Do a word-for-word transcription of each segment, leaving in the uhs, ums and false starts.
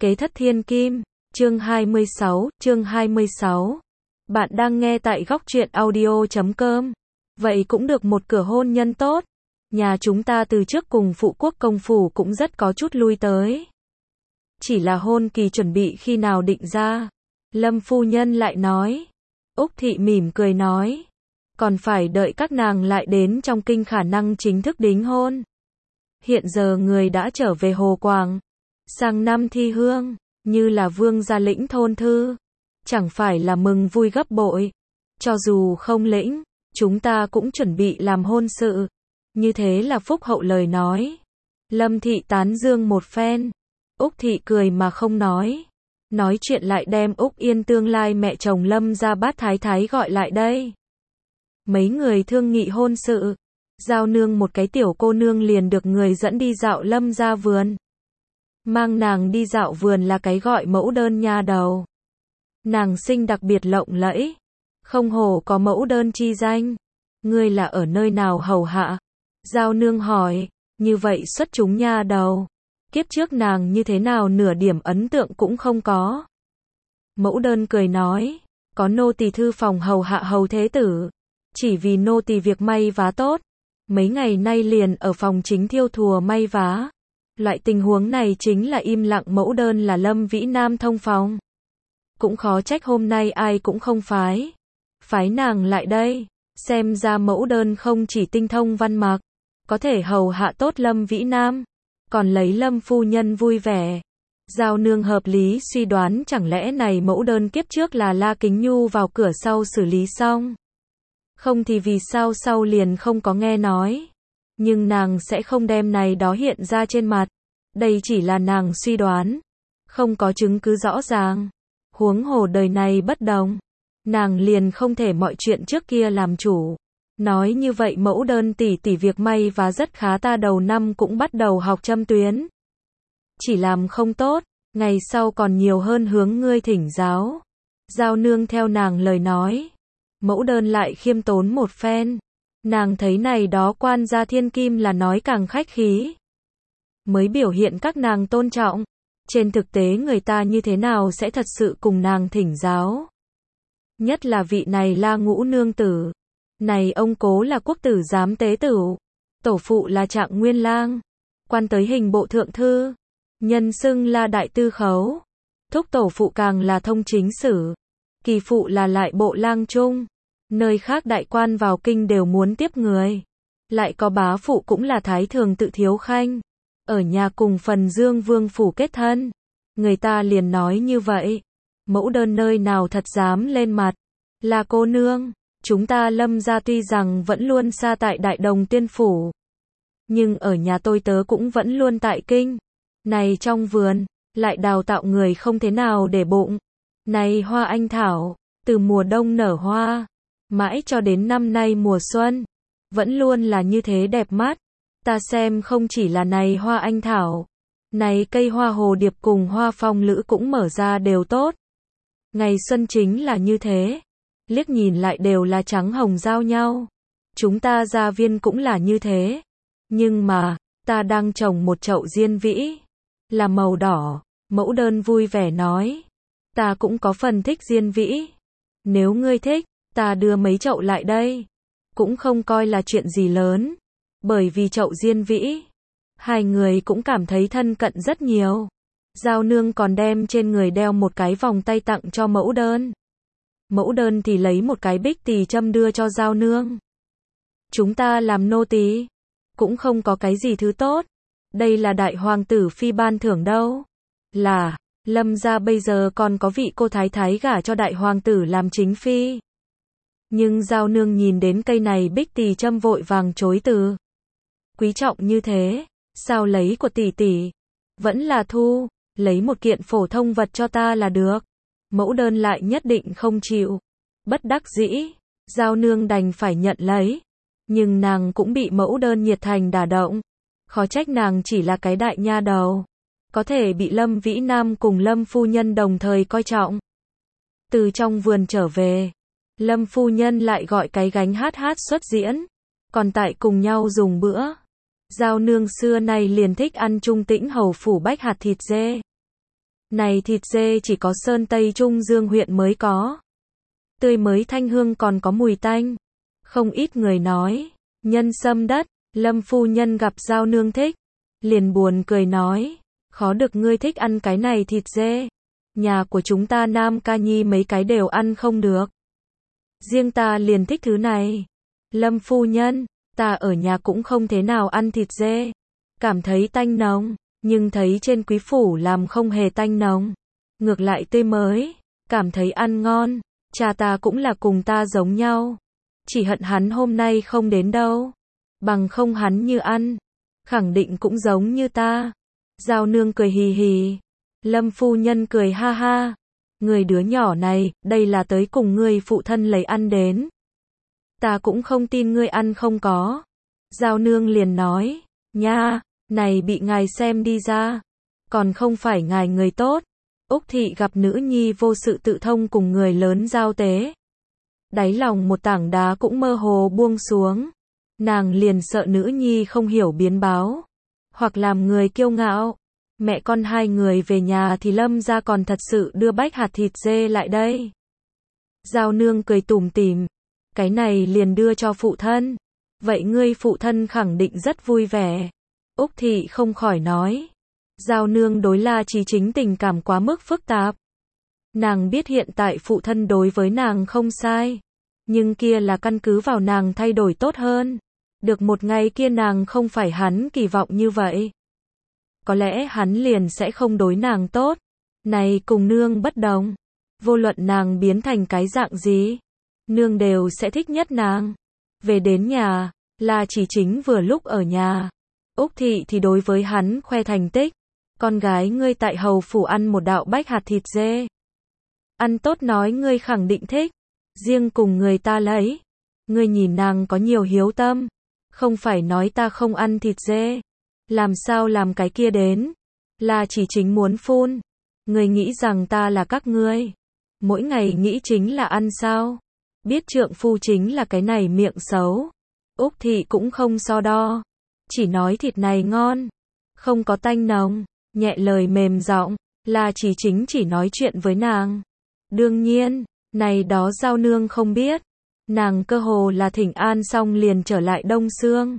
Kế thất thiên kim, chương hai mươi sáu, chương hai mươi sáu. Bạn đang nghe tại góc truyện audio chấm com. Vậy cũng được một cửa hôn nhân tốt. Nhà chúng ta từ trước cùng phụ quốc công phủ cũng rất có chút lui tới. Chỉ là hôn kỳ chuẩn bị khi nào định ra. Lâm phu nhân lại nói. Úc thị mỉm cười nói. Còn phải đợi các nàng lại đến trong kinh khả năng chính thức đính hôn. Hiện giờ người đã trở về Hồ Quảng. Sang năm thi hương, như là vương gia lĩnh thôn thư. Chẳng phải là mừng vui gấp bội. Cho dù không lĩnh, chúng ta cũng chuẩn bị làm hôn sự. Như thế là phúc hậu lời nói. Lâm thị tán dương một phen. Úc thị cười mà không nói. Nói chuyện lại đem Úc Yên tương lai mẹ chồng Lâm gia bát thái thái gọi lại đây. Mấy người thương nghị hôn sự. Giao nương một cái tiểu cô nương liền được người dẫn đi dạo Lâm gia vườn. Mang nàng đi dạo vườn là cái gọi mẫu đơn nha đầu. Nàng sinh đặc biệt lộng lẫy. Không hổ có mẫu đơn chi danh. Ngươi là ở nơi nào hầu hạ? Giao nương hỏi. Như vậy xuất chúng nha đầu. Kiếp trước nàng như thế nào nửa điểm ấn tượng cũng không có. Mẫu đơn cười nói. Có nô tỳ thư phòng hầu hạ hầu thế tử. Chỉ vì nô tỳ việc may vá tốt. Mấy ngày nay liền ở phòng chính thiêu thùa may vá. Loại tình huống này chính là im lặng mẫu đơn là Lâm Vĩ Nam thông phòng. Cũng khó trách hôm nay ai cũng không phái. Phái nàng lại đây. Xem ra mẫu đơn không chỉ tinh thông văn mặc. Có thể hầu hạ tốt Lâm Vĩ Nam. Còn lấy Lâm phu nhân vui vẻ. Giao nương hợp lý suy đoán chẳng lẽ này mẫu đơn kiếp trước là La Kính Nhu vào cửa sau xử lý xong. Không thì vì sao sau liền không có nghe nói. Nhưng nàng sẽ không đem này đó hiện ra trên mặt. Đây chỉ là nàng suy đoán. Không có chứng cứ rõ ràng. Huống hồ đời này bất đồng. Nàng liền không thể mọi chuyện trước kia làm chủ. Nói như vậy mẫu đơn tỷ tỷ việc may và rất khá ta đầu năm cũng bắt đầu học châm tuyến. Chỉ làm không tốt. Ngày sau còn nhiều hơn hướng ngươi thỉnh giáo. Giao nương theo nàng lời nói. Mẫu đơn lại khiêm tốn một phen. Nàng thấy này đó quan gia thiên kim là nói càng khách khí. Mới biểu hiện các nàng tôn trọng. Trên thực tế người ta như thế nào sẽ thật sự cùng nàng thỉnh giáo. Nhất là vị này La Ngũ nương tử. Này ông cố là quốc tử giám tế tử. Tổ phụ là Trạng Nguyên lang. Quan tới hình bộ thượng thư. Nhân xưng là đại tư khấu. Thúc tổ phụ càng là thông chính sử. Kỳ phụ là lại bộ lang trung. Nơi khác đại quan vào kinh đều muốn tiếp người. Lại có bá phụ cũng là thái thường tự thiếu khanh. Ở nhà cùng phần Dương Vương phủ kết thân. Người ta liền nói như vậy. Mẫu đơn nơi nào thật dám lên mặt. Là cô nương. Chúng ta Lâm gia tuy rằng vẫn luôn xa tại Đại Đồng Tiên phủ. Nhưng ở nhà tôi tớ cũng vẫn luôn tại kinh. Này trong vườn. Lại đào tạo người không thế nào để bụng. Này hoa anh thảo. Từ mùa đông nở hoa. Mãi cho đến năm nay mùa xuân. Vẫn luôn là như thế đẹp mắt. Ta xem không chỉ là này hoa anh thảo. Này cây hoa hồ điệp cùng hoa phong lữ cũng mở ra đều tốt. Ngày xuân chính là như thế. Liếc nhìn lại đều là trắng hồng giao nhau. Chúng ta gia viên cũng là như thế. Nhưng mà, ta đang trồng một chậu diên vĩ. Là màu đỏ. Mẫu đơn vui vẻ nói. Ta cũng có phần thích diên vĩ. Nếu ngươi thích, ta đưa mấy chậu lại đây. Cũng không coi là chuyện gì lớn. Bởi vì chậu diên vĩ. Hai người cũng cảm thấy thân cận rất nhiều. Giao nương còn đem trên người đeo một cái vòng tay tặng cho mẫu đơn. Mẫu đơn thì lấy một cái bích tỳ châm đưa cho giao nương. Chúng ta làm nô tỳ cũng không có cái gì thứ tốt. Đây là đại hoàng tử phi ban thưởng đâu. Là, Lâm gia bây giờ còn có vị cô thái thái gả cho đại hoàng tử làm chính phi. Nhưng giao nương nhìn đến cây này bích tỳ châm vội vàng chối từ. Quý trọng như thế, sao lấy của tỷ tỷ? Vẫn là thu, lấy một kiện phổ thông vật cho ta là được. Mẫu đơn lại nhất định không chịu. Bất đắc dĩ, giao nương đành phải nhận lấy. Nhưng nàng cũng bị mẫu đơn nhiệt thành đả động. Khó trách nàng chỉ là cái đại nha đầu. Có thể bị Lâm Vĩ Nam cùng Lâm phu nhân đồng thời coi trọng. Từ trong vườn trở về. Lâm phu nhân lại gọi cái gánh hát hát xuất diễn. Còn tại cùng nhau dùng bữa. Giao nương xưa nay liền thích ăn trung tĩnh hầu phủ bách hạt thịt dê. Này thịt dê chỉ có Sơn Tây Trung Dương huyện mới có. Tươi mới thanh hương còn có mùi tanh. Không ít người nói, nhân sâm đất, Lâm phu nhân gặp Giao Nương thích, liền buồn cười nói, khó được ngươi thích ăn cái này thịt dê. Nhà của chúng ta Nam Ca Nhi mấy cái đều ăn không được. Riêng ta liền thích thứ này. Lâm phu nhân, ta ở nhà cũng không thế nào ăn thịt dê. Cảm thấy tanh nồng, nhưng thấy trên quý phủ làm không hề tanh nồng. Ngược lại tươi mới, cảm thấy ăn ngon. Cha ta cũng là cùng ta giống nhau. Chỉ hận hắn hôm nay không đến đâu. Bằng không hắn như ăn, khẳng định cũng giống như ta. Giao Nương cười hì hì. Lâm phu nhân cười ha ha. Người đứa nhỏ này, đây là tới cùng ngươi phụ thân lấy ăn đến. Ta cũng không tin ngươi ăn không có. Giao Nương liền nói, nha, này bị ngài xem đi ra. Còn không phải ngài người tốt. Úc thị gặp nữ nhi vô sự tự thông cùng người lớn giao tế. Đáy lòng một tảng đá cũng mơ hồ buông xuống. Nàng liền sợ nữ nhi không hiểu biến báo. Hoặc làm người kiêu ngạo. Mẹ con hai người về nhà thì Lâm gia còn thật sự đưa bách hạt thịt dê lại đây. Giao Nương cười tủm tỉm. Cái này liền đưa cho phụ thân. Vậy ngươi phụ thân khẳng định rất vui vẻ. Úc thị không khỏi nói. Giao Nương đối La Chí Chính tình cảm quá mức phức tạp. Nàng biết hiện tại phụ thân đối với nàng không sai. Nhưng kia là căn cứ vào nàng thay đổi tốt hơn. Được một ngày kia nàng không phải hắn kỳ vọng như vậy. Có lẽ hắn liền sẽ không đối nàng tốt. Này cùng nương bất đồng. Vô luận nàng biến thành cái dạng gì, nương đều sẽ thích nhất nàng. Về đến nhà, La Chí Chính vừa lúc ở nhà. Úc thị thì đối với hắn khoe thành tích. Con gái ngươi tại hầu phủ ăn một đạo bách hạt thịt dê. Ăn tốt nói ngươi khẳng định thích. Riêng cùng người ta lấy. Ngươi nhìn nàng có nhiều hiếu tâm. Không phải nói ta không ăn thịt dê. Làm sao làm cái kia đến. La Chí Chính muốn phun. Ngươi nghĩ rằng ta là các ngươi. Mỗi ngày nghĩ chính là ăn sao. Biết trượng phu chính là cái này miệng xấu. Úc thị cũng không so đo. Chỉ nói thịt này ngon. Không có tanh nồng. Nhẹ lời mềm giọng. La Chí Chính chỉ nói chuyện với nàng. Đương nhiên, này đó Giao Nương không biết. Nàng cơ hồ là thỉnh an xong liền trở lại Đông Xương.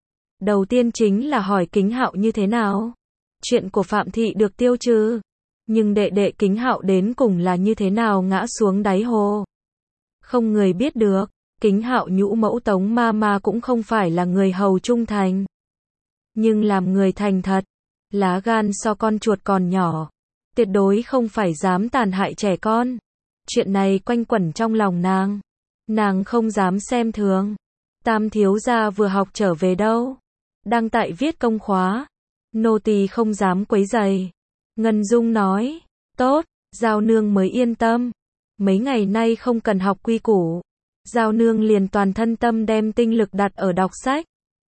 Đầu tiên chính là hỏi Kính Hạo như thế nào. Chuyện của Phạm Thị được tiêu trừ. Nhưng đệ đệ Kính Hạo đến cùng là như thế nào ngã xuống đáy hồ. Không người biết được. Kính Hạo nhũ mẫu Tống ma ma cũng không phải là người hầu trung thành. Nhưng làm người thành thật. Lá gan so con chuột còn nhỏ. Tuyệt đối không phải dám tàn hại trẻ con. Chuyện này quanh quẩn trong lòng nàng. Nàng không dám xem thường. Tam thiếu gia vừa học trở về đâu. Đang tại viết công khóa. Nô tỳ không dám quấy rầy. Ngân Dung nói. Tốt, Giao Nương mới yên tâm. Mấy ngày nay không cần học quy củ. Giao Nương liền toàn thân tâm đem tinh lực đặt ở đọc sách.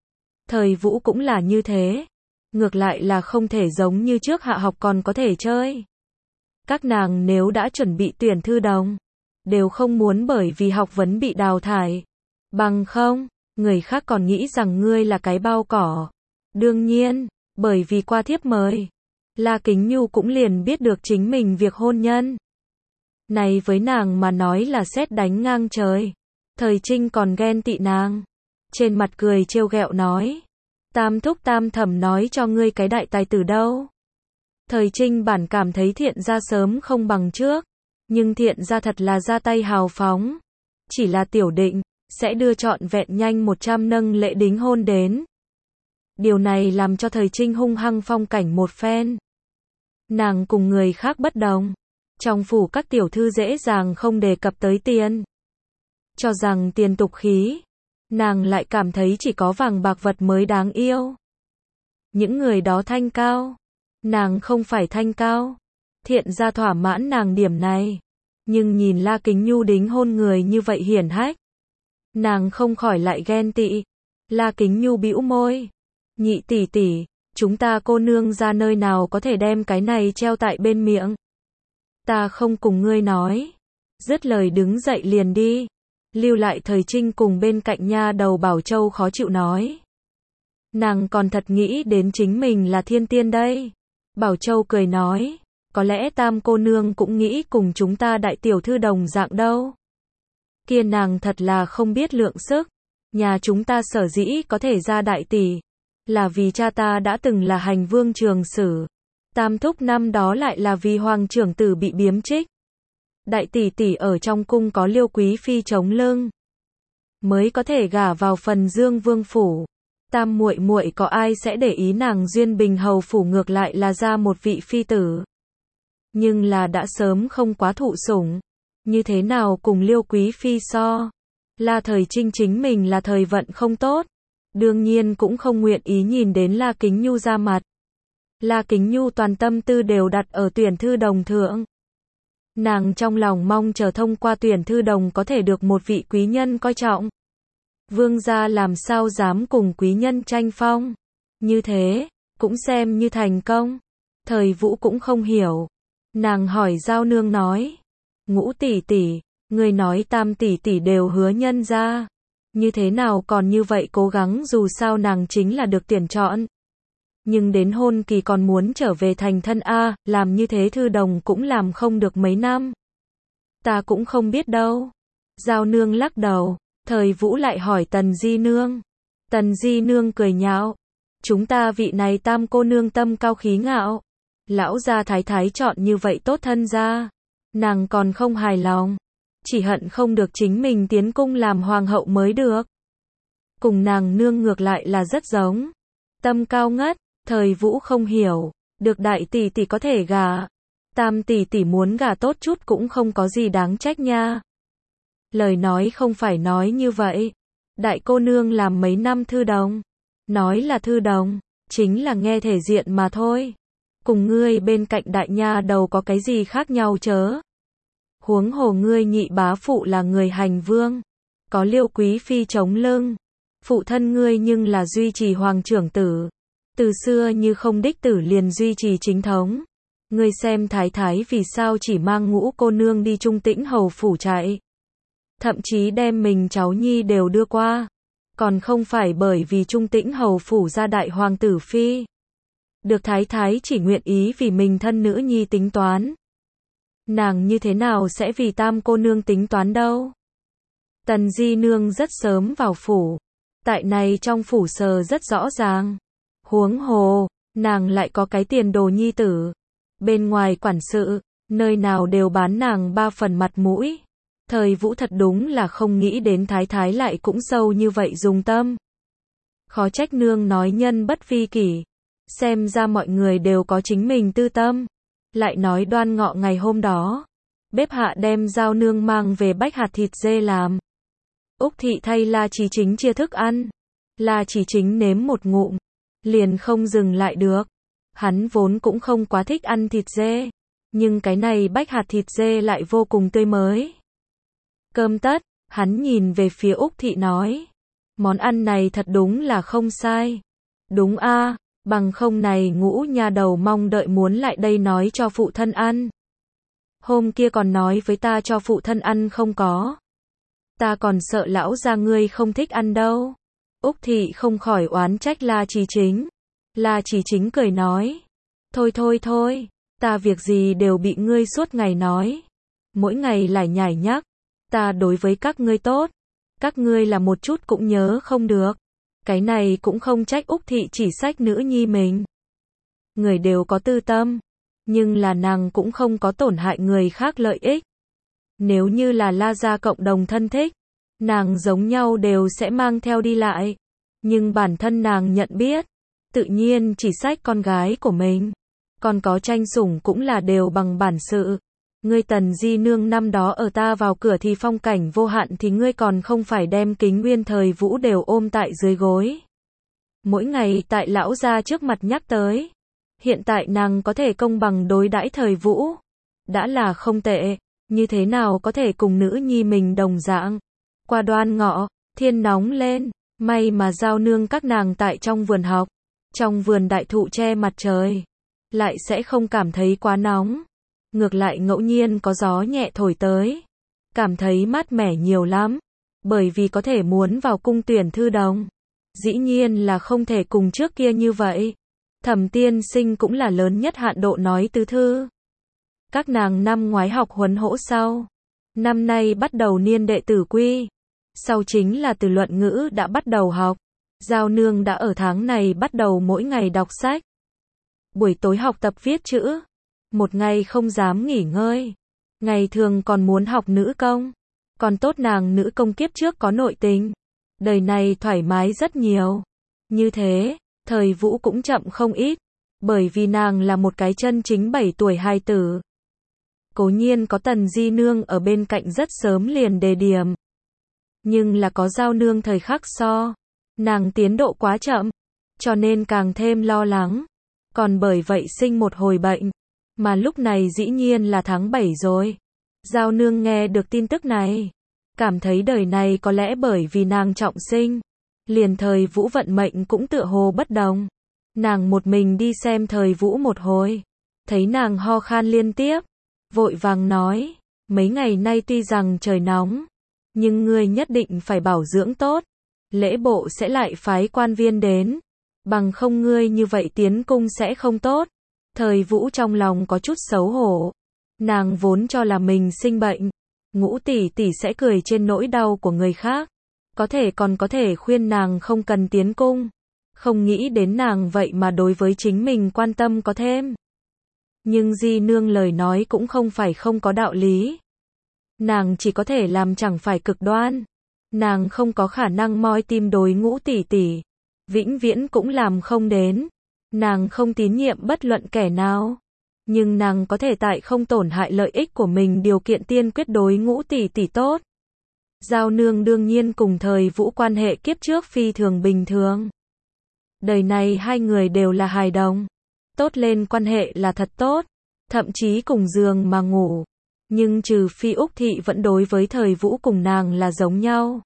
Thời Vũ cũng là như thế. Ngược lại là không thể giống như trước hạ học còn có thể chơi. Các nàng nếu đã chuẩn bị tuyển thư đồng, đều không muốn bởi vì học vấn bị đào thải. Bằng không, người khác còn nghĩ rằng ngươi là cái bao cỏ. Đương nhiên, bởi vì qua thiếp mời, La Kính Nhu cũng liền biết được chính mình việc hôn nhân. Này với nàng mà nói là sét đánh ngang trời. Thời Trinh còn ghen tị nàng. Trên mặt cười trêu ghẹo nói. Tam thúc tam thẩm nói cho ngươi cái đại tài tử đâu. Thời Trinh bản cảm thấy Thiện gia sớm không bằng trước. Nhưng Thiện gia thật là ra tay hào phóng. Chỉ là tiểu định, sẽ đưa trọn vẹn nhanh một trăm nâng lễ đính hôn đến. Điều này làm cho Thời Trinh hung hăng phong cảnh một phen. Nàng cùng người khác bất đồng. Trong phủ các tiểu thư dễ dàng không đề cập tới tiền. Cho rằng tiền tục khí. Nàng lại cảm thấy chỉ có vàng bạc vật mới đáng yêu. Những người đó thanh cao. Nàng không phải thanh cao. Thiện gia thỏa mãn nàng điểm này. Nhưng nhìn La Kính Nhu đính hôn người như vậy hiển hách. Nàng không khỏi lại ghen tị. La Kính Nhu bĩu môi. Nhị tỷ tỷ, chúng ta cô nương ra nơi nào có thể đem cái này treo tại bên miệng. Ta không cùng ngươi nói. Dứt lời đứng dậy liền đi. Lưu lại Thời Trinh cùng bên cạnh nha đầu Bảo Châu khó chịu nói. Nàng còn thật nghĩ đến chính mình là thiên tiên đây. Bảo Châu cười nói. có lẽ Tam cô nương cũng nghĩ cùng chúng ta đại tiểu thư đồng dạng đâu. Kia nàng thật là không biết lượng sức. Nhà chúng ta sở dĩ có thể ra đại tỷ, là vì cha ta đã từng là hành vương trường sử. Tam thúc năm đó lại là vì hoàng trưởng tử bị biếm trích. Đại tỷ tỷ ở trong cung có Liêu quý phi chống lưng, mới có thể gả vào phần Dương vương phủ. Tam muội muội có ai sẽ để ý nàng duyên bình hầu phủ ngược lại là ra một vị phi tử. Nhưng là đã sớm không quá thụ sủng, như thế nào cùng Liêu quý phi so. La Thời Trinh chính mình là thời vận không tốt, đương nhiên cũng không nguyện ý nhìn đến La Kính Nhu ra mặt. La Kính Nhu toàn tâm tư đều đặt ở tuyển thư đồng thượng. Nàng trong lòng mong chờ thông qua tuyển thư đồng có thể được một vị quý nhân coi trọng. Vương gia làm sao dám cùng quý nhân tranh phong. Như thế, cũng xem như thành công. Thời Vũ cũng không hiểu. Nàng hỏi Giao Nương nói. Ngũ tỷ tỷ, người nói Tam tỷ tỷ đều hứa nhân ra. Như thế nào còn như vậy cố gắng dù sao nàng chính là được tuyển chọn. Nhưng đến hôn kỳ còn muốn trở về thành thân A, làm như thế thư đồng cũng làm không được mấy năm. Ta cũng không biết đâu. Giao Nương lắc đầu. Thời Vũ lại hỏi Tần Di Nương. Tần Di Nương cười nhạo. Chúng ta vị này Tam cô nương tâm cao khí ngạo. Lão gia thái thái chọn như vậy tốt thân ra. Nàng còn không hài lòng. Chỉ hận không được chính mình tiến cung làm hoàng hậu mới được. Cùng nàng nương ngược lại là rất giống. Tâm cao ngất. Thời Vũ không hiểu. Được đại tỷ tỷ có thể gả. Tam tỷ tỷ muốn gả tốt chút cũng không có gì đáng trách nha. Lời nói không phải nói như vậy. Đại cô nương làm mấy năm thư đồng. Nói là thư đồng, chính là nghe thể diện mà thôi. Cùng ngươi bên cạnh đại nha đầu có cái gì khác nhau chớ. Huống hồ ngươi nhị bá phụ là người hành vương. Có Liêu quý phi chống lưng. Phụ thân ngươi nhưng là duy trì hoàng trưởng tử. Từ xưa như không đích tử liền duy trì chính thống. Ngươi xem thái thái vì sao chỉ mang Ngũ cô nương đi Trung Tĩnh hầu phủ chạy. Thậm chí đem mình cháu nhi đều đưa qua. Còn không phải bởi vì Trung Tĩnh hầu phủ ra đại hoàng tử phi. Được thái thái chỉ nguyện ý vì mình thân nữ nhi tính toán. Nàng như thế nào sẽ vì Tam cô nương tính toán đâu. Tần Di Nương rất sớm vào phủ. Tại này trong phủ sờ rất rõ ràng. Huống hồ, nàng lại có cái tiền đồ nhi tử. Bên ngoài quản sự, nơi nào đều bán nàng ba phần mặt mũi. Thời Vũ thật đúng là không nghĩ đến thái thái lại cũng sâu như vậy dùng tâm. Khó trách nương nói nhân bất vi kỷ. Xem ra mọi người đều có chính mình tư tâm. Lại nói Đoan Ngọ ngày hôm đó, bếp hạ đem Giao Nương mang về bách hạt thịt dê làm. Úc thị thay La Chí Chính chia thức ăn. La Chí Chính nếm một ngụm, liền không dừng lại được. Hắn vốn cũng không quá thích ăn thịt dê, nhưng cái này bách hạt thịt dê lại vô cùng tươi mới. Cơm tất, hắn nhìn về phía Úc thị nói. Món ăn này thật đúng là không sai. Đúng a, bằng không này Ngũ nha đầu mong đợi muốn lại đây nói cho phụ thân ăn. Hôm kia còn nói với ta cho phụ thân ăn không có. Ta còn sợ lão gia ngươi không thích ăn đâu. Úc thị không khỏi oán trách La Chí Chính. La Chí Chính cười nói. Thôi thôi thôi, ta việc gì đều bị ngươi suốt ngày nói. Mỗi ngày lại nhải nhắc. Ta đối với các ngươi tốt. Các ngươi là một chút cũng nhớ không được. Cái này cũng không trách Úc thị chỉ sách nữ nhi mình. Người đều có tư tâm. Nhưng là nàng cũng không có tổn hại người khác lợi ích. Nếu như là La gia cộng đồng thân thích, nàng giống nhau đều sẽ mang theo đi lại. Nhưng bản thân nàng nhận biết, tự nhiên chỉ sách con gái của mình. Còn có tranh sủng cũng là đều bằng bản sự. Ngươi Tần Di Nương năm đó ở ta vào cửa thì phong cảnh vô hạn thì ngươi còn không phải đem Kính Nguyên Thời Vũ đều ôm tại dưới gối. Mỗi ngày tại lão gia trước mặt nhắc tới. Hiện tại nàng có thể công bằng đối đãi Thời Vũ. Đã là không tệ, như thế nào có thể cùng nữ nhi mình đồng dạng. Qua Đoan Ngọ, thiên nóng lên, may mà Giao Nương các nàng tại trong vườn học. Trong vườn đại thụ che mặt trời, lại sẽ không cảm thấy quá nóng. Ngược lại ngẫu nhiên có gió nhẹ thổi tới, cảm thấy mát mẻ nhiều lắm, bởi vì có thể muốn vào cung tuyển thư đồng. Dĩ nhiên là không thể cùng trước kia như vậy. Thẩm tiên sinh cũng là lớn nhất hạn độ nói tứ thư. Các nàng năm ngoái học huấn hỗ sau. Năm nay bắt đầu niên đệ tử quy. Sau chính là từ luận ngữ đã bắt đầu học. Giao nương đã ở tháng này bắt đầu mỗi ngày đọc sách. Buổi tối học tập viết chữ. Một ngày không dám nghỉ ngơi. Ngày thường còn muốn học nữ công. Còn tốt nàng nữ công kiếp trước có nội tình. Đời này thoải mái rất nhiều. Như thế, thời Vũ cũng chậm không ít. Bởi vì nàng là một cái chân chính bảy tuổi hài tử. Cố nhiên có Tần Di Nương ở bên cạnh rất sớm liền đề điểm. Nhưng là có Giao Nương thời khắc so. Nàng tiến độ quá chậm. Cho nên càng thêm lo lắng. Còn bởi vậy sinh một hồi bệnh. Mà lúc này dĩ nhiên là tháng bảy rồi. Giao Nương nghe được tin tức này. Cảm thấy đời này có lẽ bởi vì nàng trọng sinh. Liền thời Vũ vận mệnh cũng tựa hồ bất đồng. Nàng một mình đi xem thời Vũ một hồi. Thấy nàng ho khan liên tiếp. Vội vàng nói. Mấy ngày nay tuy rằng trời nóng. Nhưng ngươi nhất định phải bảo dưỡng tốt. Lễ bộ sẽ lại phái quan viên đến. Bằng không ngươi như vậy tiến cung sẽ không tốt. Thời Vũ trong lòng có chút xấu hổ. Nàng vốn cho là mình sinh bệnh. Ngũ tỷ tỷ sẽ cười trên nỗi đau của người khác. Có thể còn có thể khuyên nàng không cần tiến cung. Không nghĩ đến nàng vậy mà đối với chính mình quan tâm có thêm. Nhưng Di Nương lời nói cũng không phải không có đạo lý. Nàng chỉ có thể làm chẳng phải cực đoan. Nàng không có khả năng moi tim đối Ngũ tỷ tỷ. Vĩnh viễn cũng làm không đến. Nàng không tín nhiệm bất luận kẻ nào. Nhưng nàng có thể tại không tổn hại lợi ích của mình điều kiện tiên quyết đối Ngũ tỷ tỷ tốt. Giao Nương đương nhiên cùng thời Vũ quan hệ kiếp trước phi thường bình thường. Đời này hai người đều là hài đồng. Tốt lên quan hệ là thật tốt. Thậm chí cùng giường mà ngủ. Nhưng trừ phi Úc Thị vẫn đối với thời Vũ cùng nàng là giống nhau.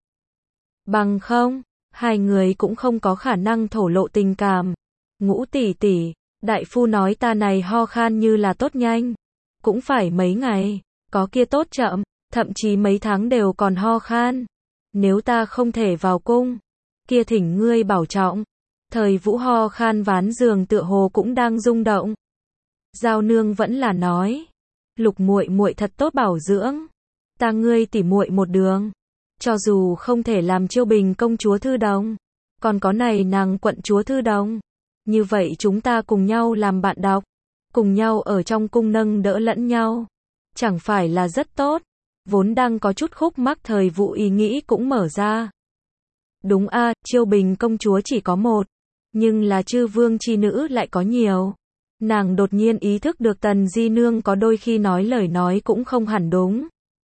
Bằng không, hai người cũng không có khả năng thổ lộ tình cảm. Ngũ tỷ tỷ, đại phu nói ta này ho khan như là tốt nhanh. Cũng phải mấy ngày, có kia tốt chậm, thậm chí mấy tháng đều còn ho khan. Nếu ta không thể vào cung, kia thỉnh ngươi bảo trọng. Thời Vũ ho khan ván giường tựa hồ cũng đang rung động. Giao Nương vẫn là nói, Lục muội muội thật tốt bảo dưỡng, ta ngươi tỉ muội một đường, cho dù không thể làm Chiêu Bình công chúa thư đồng, còn có này nàng quận chúa thư đồng, như vậy chúng ta cùng nhau làm bạn đọc, cùng nhau ở trong cung nâng đỡ lẫn nhau, chẳng phải là rất tốt. Vốn đang có chút khúc mắc thời Vũ ý nghĩ cũng mở ra. Đúng a, Chiêu Bình công chúa chỉ có một, nhưng là chư vương chi nữ lại có nhiều. Nàng đột nhiên ý thức được Tần Di Nương có đôi khi nói lời nói cũng không hẳn đúng.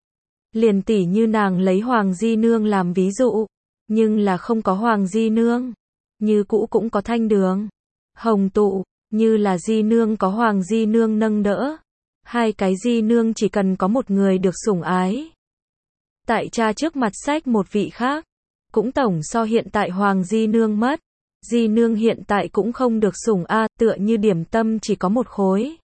Liền tỉ như nàng lấy Hoàng Di Nương làm ví dụ, nhưng là không có Hoàng Di Nương. Như cũ cũng có Thanh Đường, Hồng Tụ, như là Di Nương có Hoàng Di Nương nâng đỡ. Hai cái Di Nương chỉ cần có một người được sủng ái. Tại cha trước mặt sách một vị khác, cũng tổng so hiện tại Hoàng Di Nương mất. Di Nương hiện tại cũng không được sủng a, tựa như điểm tâm chỉ có một khối.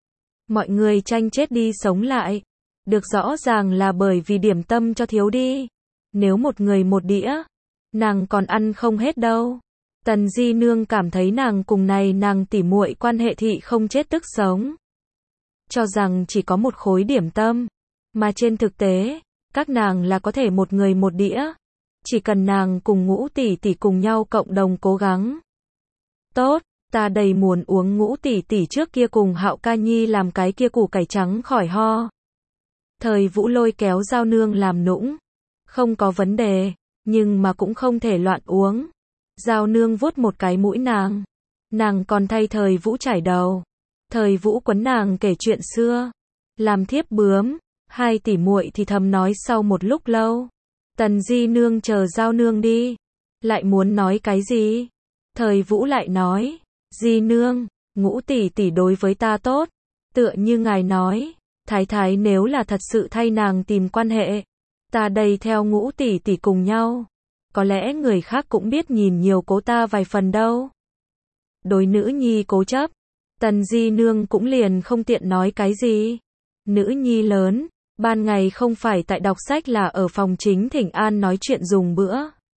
Mọi người tranh chết đi sống lại. Được rõ ràng là bởi vì điểm tâm cho thiếu đi. Nếu một người một đĩa, nàng còn ăn không hết đâu. Tần Di Nương cảm thấy nàng cùng này nàng tỉ muội quan hệ thị không chết tức sống. Cho rằng chỉ có một khối điểm tâm. Mà trên thực tế, các nàng là có thể một người một đĩa. Chỉ cần nàng cùng Ngũ tỷ tỷ cùng nhau cộng đồng cố gắng. Tốt, ta đầy muốn uống Ngũ tỷ tỷ trước kia cùng Hạo Ca Nhi làm cái kia củ cải trắng khỏi ho. Thời Vũ lôi kéo Giao Nương làm nũng. Không có vấn đề, nhưng mà cũng không thể loạn uống. Giao Nương vuốt một cái mũi nàng. Nàng còn thay thời Vũ chải đầu. Thời Vũ quấn nàng kể chuyện xưa. Làm thiếp bướm, hai tỷ muội thì thầm nói sau một lúc lâu. Tần Di Nương chờ Giao Nương đi. Lại muốn nói cái gì? Thời Vũ lại nói. Di Nương, Ngũ tỷ tỷ đối với ta tốt. Tựa như ngài nói. Thái thái nếu là thật sự thay nàng tìm quan hệ. Ta đây theo Ngũ tỷ tỷ cùng nhau. Có lẽ người khác cũng biết nhìn nhiều cố ta vài phần đâu. Đối nữ nhi cố chấp. Tần Di Nương cũng liền không tiện nói cái gì. Nữ nhi lớn. Ban ngày không phải tại đọc sách là ở phòng chính thỉnh an nói chuyện dùng bữa.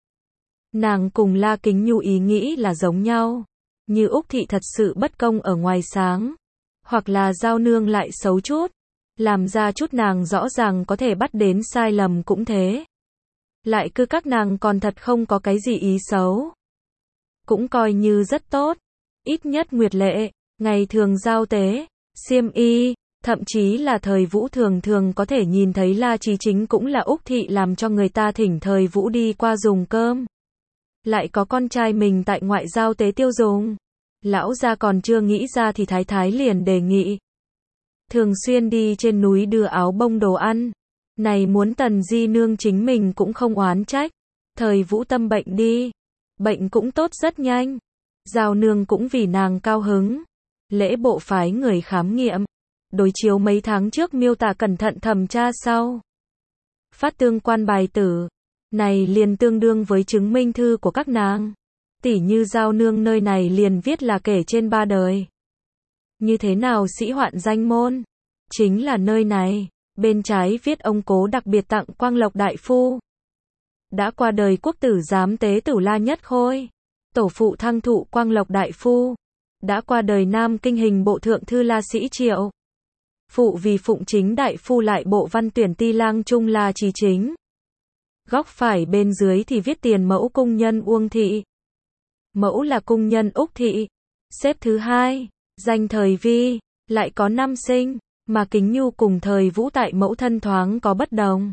Nàng cùng La Kính Nhu ý nghĩ là giống nhau. Như Úc Thị thật sự bất công ở ngoài sáng. Hoặc là Giao Nương lại xấu chút. làm ra chút nàng rõ ràng có thể bắt đến sai lầm cũng thế. Lại cứ các nàng còn thật không có cái gì ý xấu. Cũng coi như rất tốt. Ít nhất Nguyệt Lệ, ngày thường giao tế, xiêm y, thậm chí là thời Vũ thường thường có thể nhìn thấy La Chí Chính cũng là Úc Thị làm cho người ta thỉnh thời Vũ đi qua dùng cơm. Lại có con trai mình tại ngoại giao tế tiêu dùng. Lão gia còn chưa nghĩ ra thì thái thái liền đề nghị. Thường xuyên đi trên núi đưa áo bông đồ ăn. Này muốn Tần Di Nương chính mình cũng không oán trách. Thời Vũ tâm bệnh đi. Bệnh cũng tốt rất nhanh. Giao Nương cũng vì nàng cao hứng. Lễ bộ phái người khám nghiệm. Đối chiếu mấy tháng trước miêu tả cẩn thận thẩm tra sau. Phát tương quan bài tử. Này liền tương đương với chứng minh thư của các nàng. Tỉ như Giao Nương nơi này liền viết là kể trên ba đời. Như thế nào sĩ hoạn danh môn? Chính là nơi này. Bên trái viết ông cố đặc biệt tặng Quang Lộc đại phu. Đã qua đời quốc tử giám tế tử La Nhất Khôi. Tổ phụ thăng thụ Quang Lộc đại phu. Đã qua đời Nam Kinh hình bộ thượng thư La Sĩ Triệu. Phụ vì Phụng Chính đại phu lại bộ văn tuyển ti lang trung La Chí Chính. Góc phải bên dưới thì viết tiền mẫu cung nhân Uông Thị. Mẫu là cung nhân Úc Thị. Xếp thứ hai, danh thời Vi, lại có năm sinh, mà Kính Nhu cùng thời Vũ tại mẫu thân thoáng có bất đồng.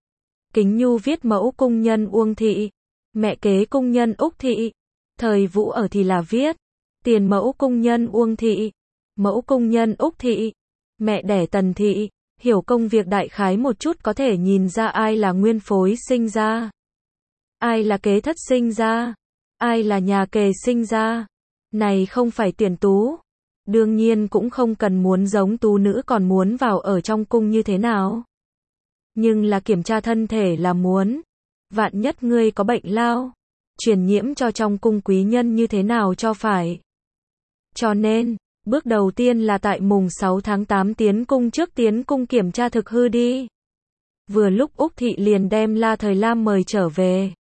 Kính Nhu viết mẫu cung nhân Uông Thị, mẹ kế cung nhân Úc Thị. Thời Vũ ở thì là viết tiền mẫu cung nhân Uông Thị, mẫu cung nhân Úc Thị, mẹ đẻ Tần Thị. Hiểu công việc đại khái một chút có thể nhìn ra ai là nguyên phối sinh ra, ai là kế thất sinh ra, ai là nhà kề sinh ra. Này không phải tuyển tú. Đương nhiên cũng không cần muốn giống tú nữ còn muốn vào ở trong cung như thế nào. Nhưng là kiểm tra thân thể là muốn. Vạn nhất ngươi có bệnh lao, truyền nhiễm cho trong cung quý nhân như thế nào cho phải. Cho nên, bước đầu tiên là tại mùng sáu tháng tám tiến cung trước tiến cung kiểm tra thực hư đi. Vừa lúc Úc Thị liền đem La Thời Lam mời trở về.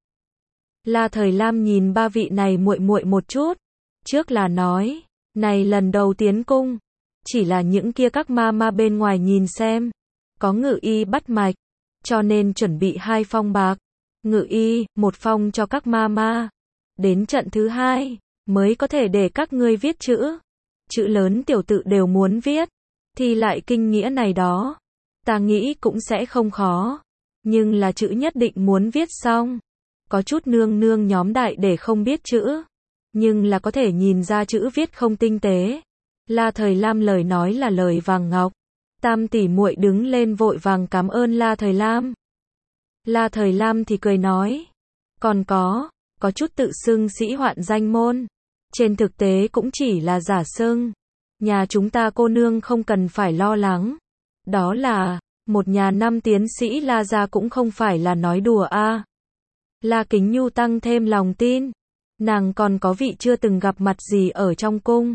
La Thời Lam nhìn ba vị này muội muội một chút. Trước là nói, này lần đầu tiến cung, chỉ là những kia các ma ma bên ngoài nhìn xem. Có ngự y bắt mạch, cho nên chuẩn bị hai phong bạc. Ngự y, một phong cho các ma ma. Đến trận thứ hai, mới có thể để các ngươi viết chữ. Chữ lớn tiểu tự đều muốn viết, thì lại kinh nghĩa này đó. Ta nghĩ cũng sẽ không khó. Nhưng là chữ nhất định muốn viết xong. Có chút nương nương nhóm đại để không biết chữ. Nhưng là có thể nhìn ra chữ viết không tinh tế. La Thời Lam lời nói là lời vàng ngọc. Tam tỷ muội đứng lên vội vàng cảm ơn La Thời Lam. La Thời Lam thì cười nói. Còn có, có chút tự xưng sĩ hoạn danh môn. Trên thực tế cũng chỉ là giả xưng. Nhà chúng ta cô nương không cần phải lo lắng. Đó là, một nhà năm tiến sĩ La gia cũng không phải là nói đùa a. À. La Kính Nhu tăng thêm lòng tin. Nàng còn có vị chưa từng gặp mặt gì ở trong cung.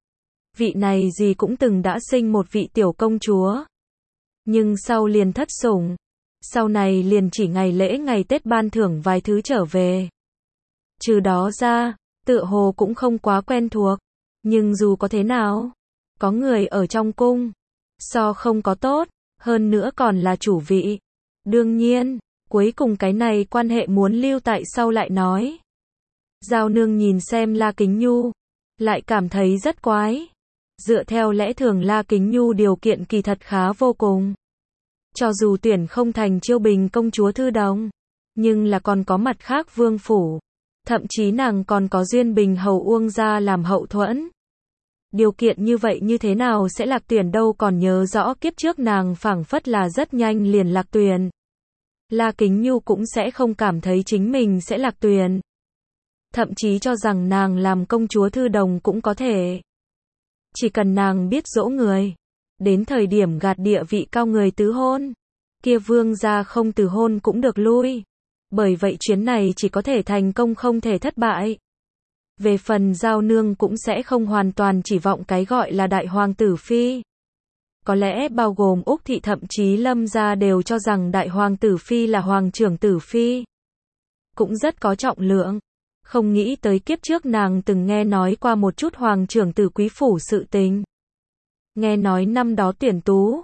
Vị này gì cũng từng đã sinh một vị tiểu công chúa. Nhưng sau liền thất sủng. Sau này liền chỉ ngày lễ ngày Tết ban thưởng vài thứ trở về. Trừ đó ra, tựa hồ cũng không quá quen thuộc. Nhưng dù có thế nào, có người ở trong cung, so không có tốt, hơn nữa còn là chủ vị. Đương nhiên, cuối cùng cái này quan hệ muốn lưu tại sau lại nói. Giao Nương nhìn xem La Kính Nhu, lại cảm thấy rất quái. Dựa theo lẽ thường La Kính Nhu điều kiện kỳ thật khá vô cùng. Cho dù tuyển không thành Chiêu Bình công chúa thư đồng, nhưng là còn có mặt khác vương phủ. Thậm chí nàng còn có Duyên Bình hầu Uông gia làm hậu thuẫn. Điều kiện như vậy như thế nào sẽ lạc tuyển đâu, còn nhớ rõ kiếp trước nàng phảng phất là rất nhanh liền lạc tuyển. La Kính Nhu cũng sẽ không cảm thấy chính mình sẽ lạc tuyển. Thậm chí cho rằng nàng làm công chúa thư đồng cũng có thể. Chỉ cần nàng biết dỗ người. Đến thời điểm gạt địa vị cao người tứ hôn. Kia vương gia không từ hôn cũng được lui. Bởi vậy chuyến này chỉ có thể thành công không thể thất bại. Về phần Giao Nương cũng sẽ không hoàn toàn chỉ vọng cái gọi là đại hoàng tử phi. Có lẽ bao gồm Úc Thị thậm chí Lâm gia đều cho rằng đại hoàng tử phi là hoàng trưởng tử phi. Cũng rất có trọng lượng. Không nghĩ tới kiếp trước nàng từng nghe nói qua một chút hoàng trưởng tử quý phủ sự tình. Nghe nói năm đó tuyển tú,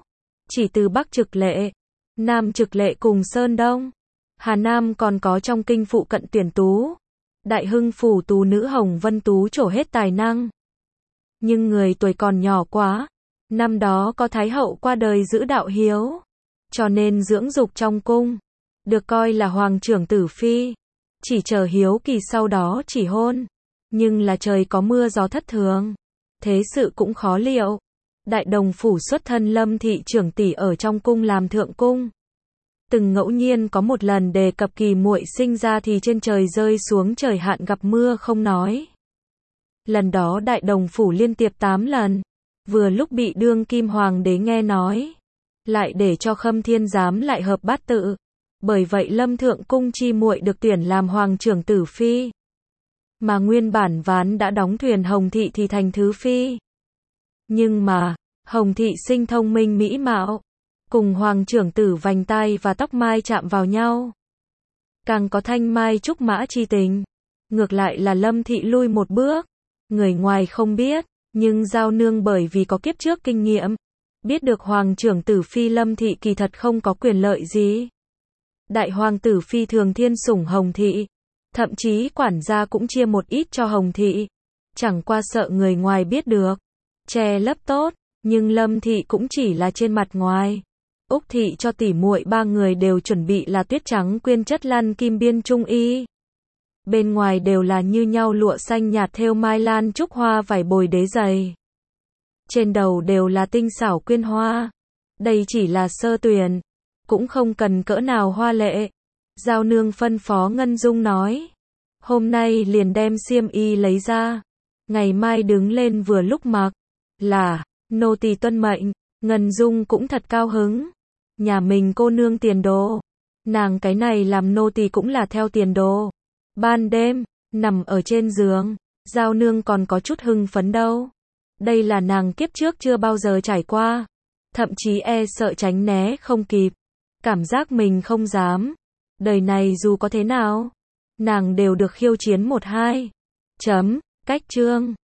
chỉ từ Bắc Trực Lệ, Nam Trực Lệ cùng Sơn Đông, Hà Nam còn có trong kinh phụ cận tuyển tú, Đại Hưng phủ tú nữ Hồng Vân Tú trổ hết tài năng. Nhưng người tuổi còn nhỏ quá, năm đó có Thái hậu qua đời giữ đạo hiếu, cho nên dưỡng dục trong cung, được coi là hoàng trưởng tử phi, chỉ chờ hiếu kỳ sau đó chỉ hôn. Nhưng là trời có mưa gió thất thường, thế sự cũng khó liệu. Đại đồng phủ xuất thân Lâm thị trưởng tỷ ở trong cung làm thượng cung. Từng ngẫu nhiên có một lần đề cập kỳ muội sinh ra thì trên trời rơi xuống trời hạn gặp mưa không nói. Lần đó đại đồng phủ liên tiếp tám lần, vừa lúc bị đương kim hoàng đế nghe nói, lại để cho Khâm Thiên Giám lại hợp bát tự. Bởi vậy Lâm thượng cung chi muội được tuyển làm hoàng trưởng tử phi. Mà nguyên bản ván đã đóng thuyền Hồng thị thì thành thứ phi. Nhưng mà, Hồng thị sinh thông minh mỹ mạo, cùng hoàng trưởng tử vành tai và tóc mai chạm vào nhau. Càng có thanh mai trúc mã chi tình. Ngược lại là Lâm thị lui một bước. Người ngoài không biết, nhưng Giao Nương bởi vì có kiếp trước kinh nghiệm, biết được hoàng trưởng tử phi Lâm thị kỳ thật không có quyền lợi gì. Đại hoàng tử phi thường thiên sủng Hồng thị, thậm chí quản gia cũng chia một ít cho Hồng thị, chẳng qua sợ người ngoài biết được, che lấp tốt, nhưng Lâm thị cũng chỉ là trên mặt ngoài. Úc thị cho tỉ muội ba người đều chuẩn bị là tuyết trắng quyên chất lăn kim biên trung y. Bên ngoài đều là như nhau lụa xanh nhạt thêu mai lan trúc hoa vải bồi đế dày. Trên đầu đều là tinh xảo quyên hoa. Đây chỉ là sơ tuyển, cũng không cần cỡ nào hoa lệ. Giao Nương phân phó Ngân Dung nói, hôm nay liền đem xiêm y lấy ra, ngày mai đứng lên vừa lúc mặc. Là, nô tỳ tuân mệnh. Ngân Dung cũng thật cao hứng. Nhà mình cô nương tiền đồ, nàng cái này làm nô tỳ cũng là theo tiền đồ. Ban đêm, nằm ở trên giường, Giao Nương còn có chút hưng phấn đâu. Đây là nàng kiếp trước chưa bao giờ trải qua, thậm chí e sợ tránh né không kịp, cảm giác mình không dám. Đời này dù có thế nào, nàng đều được khiêu chiến một hai. Chấm, cách chương.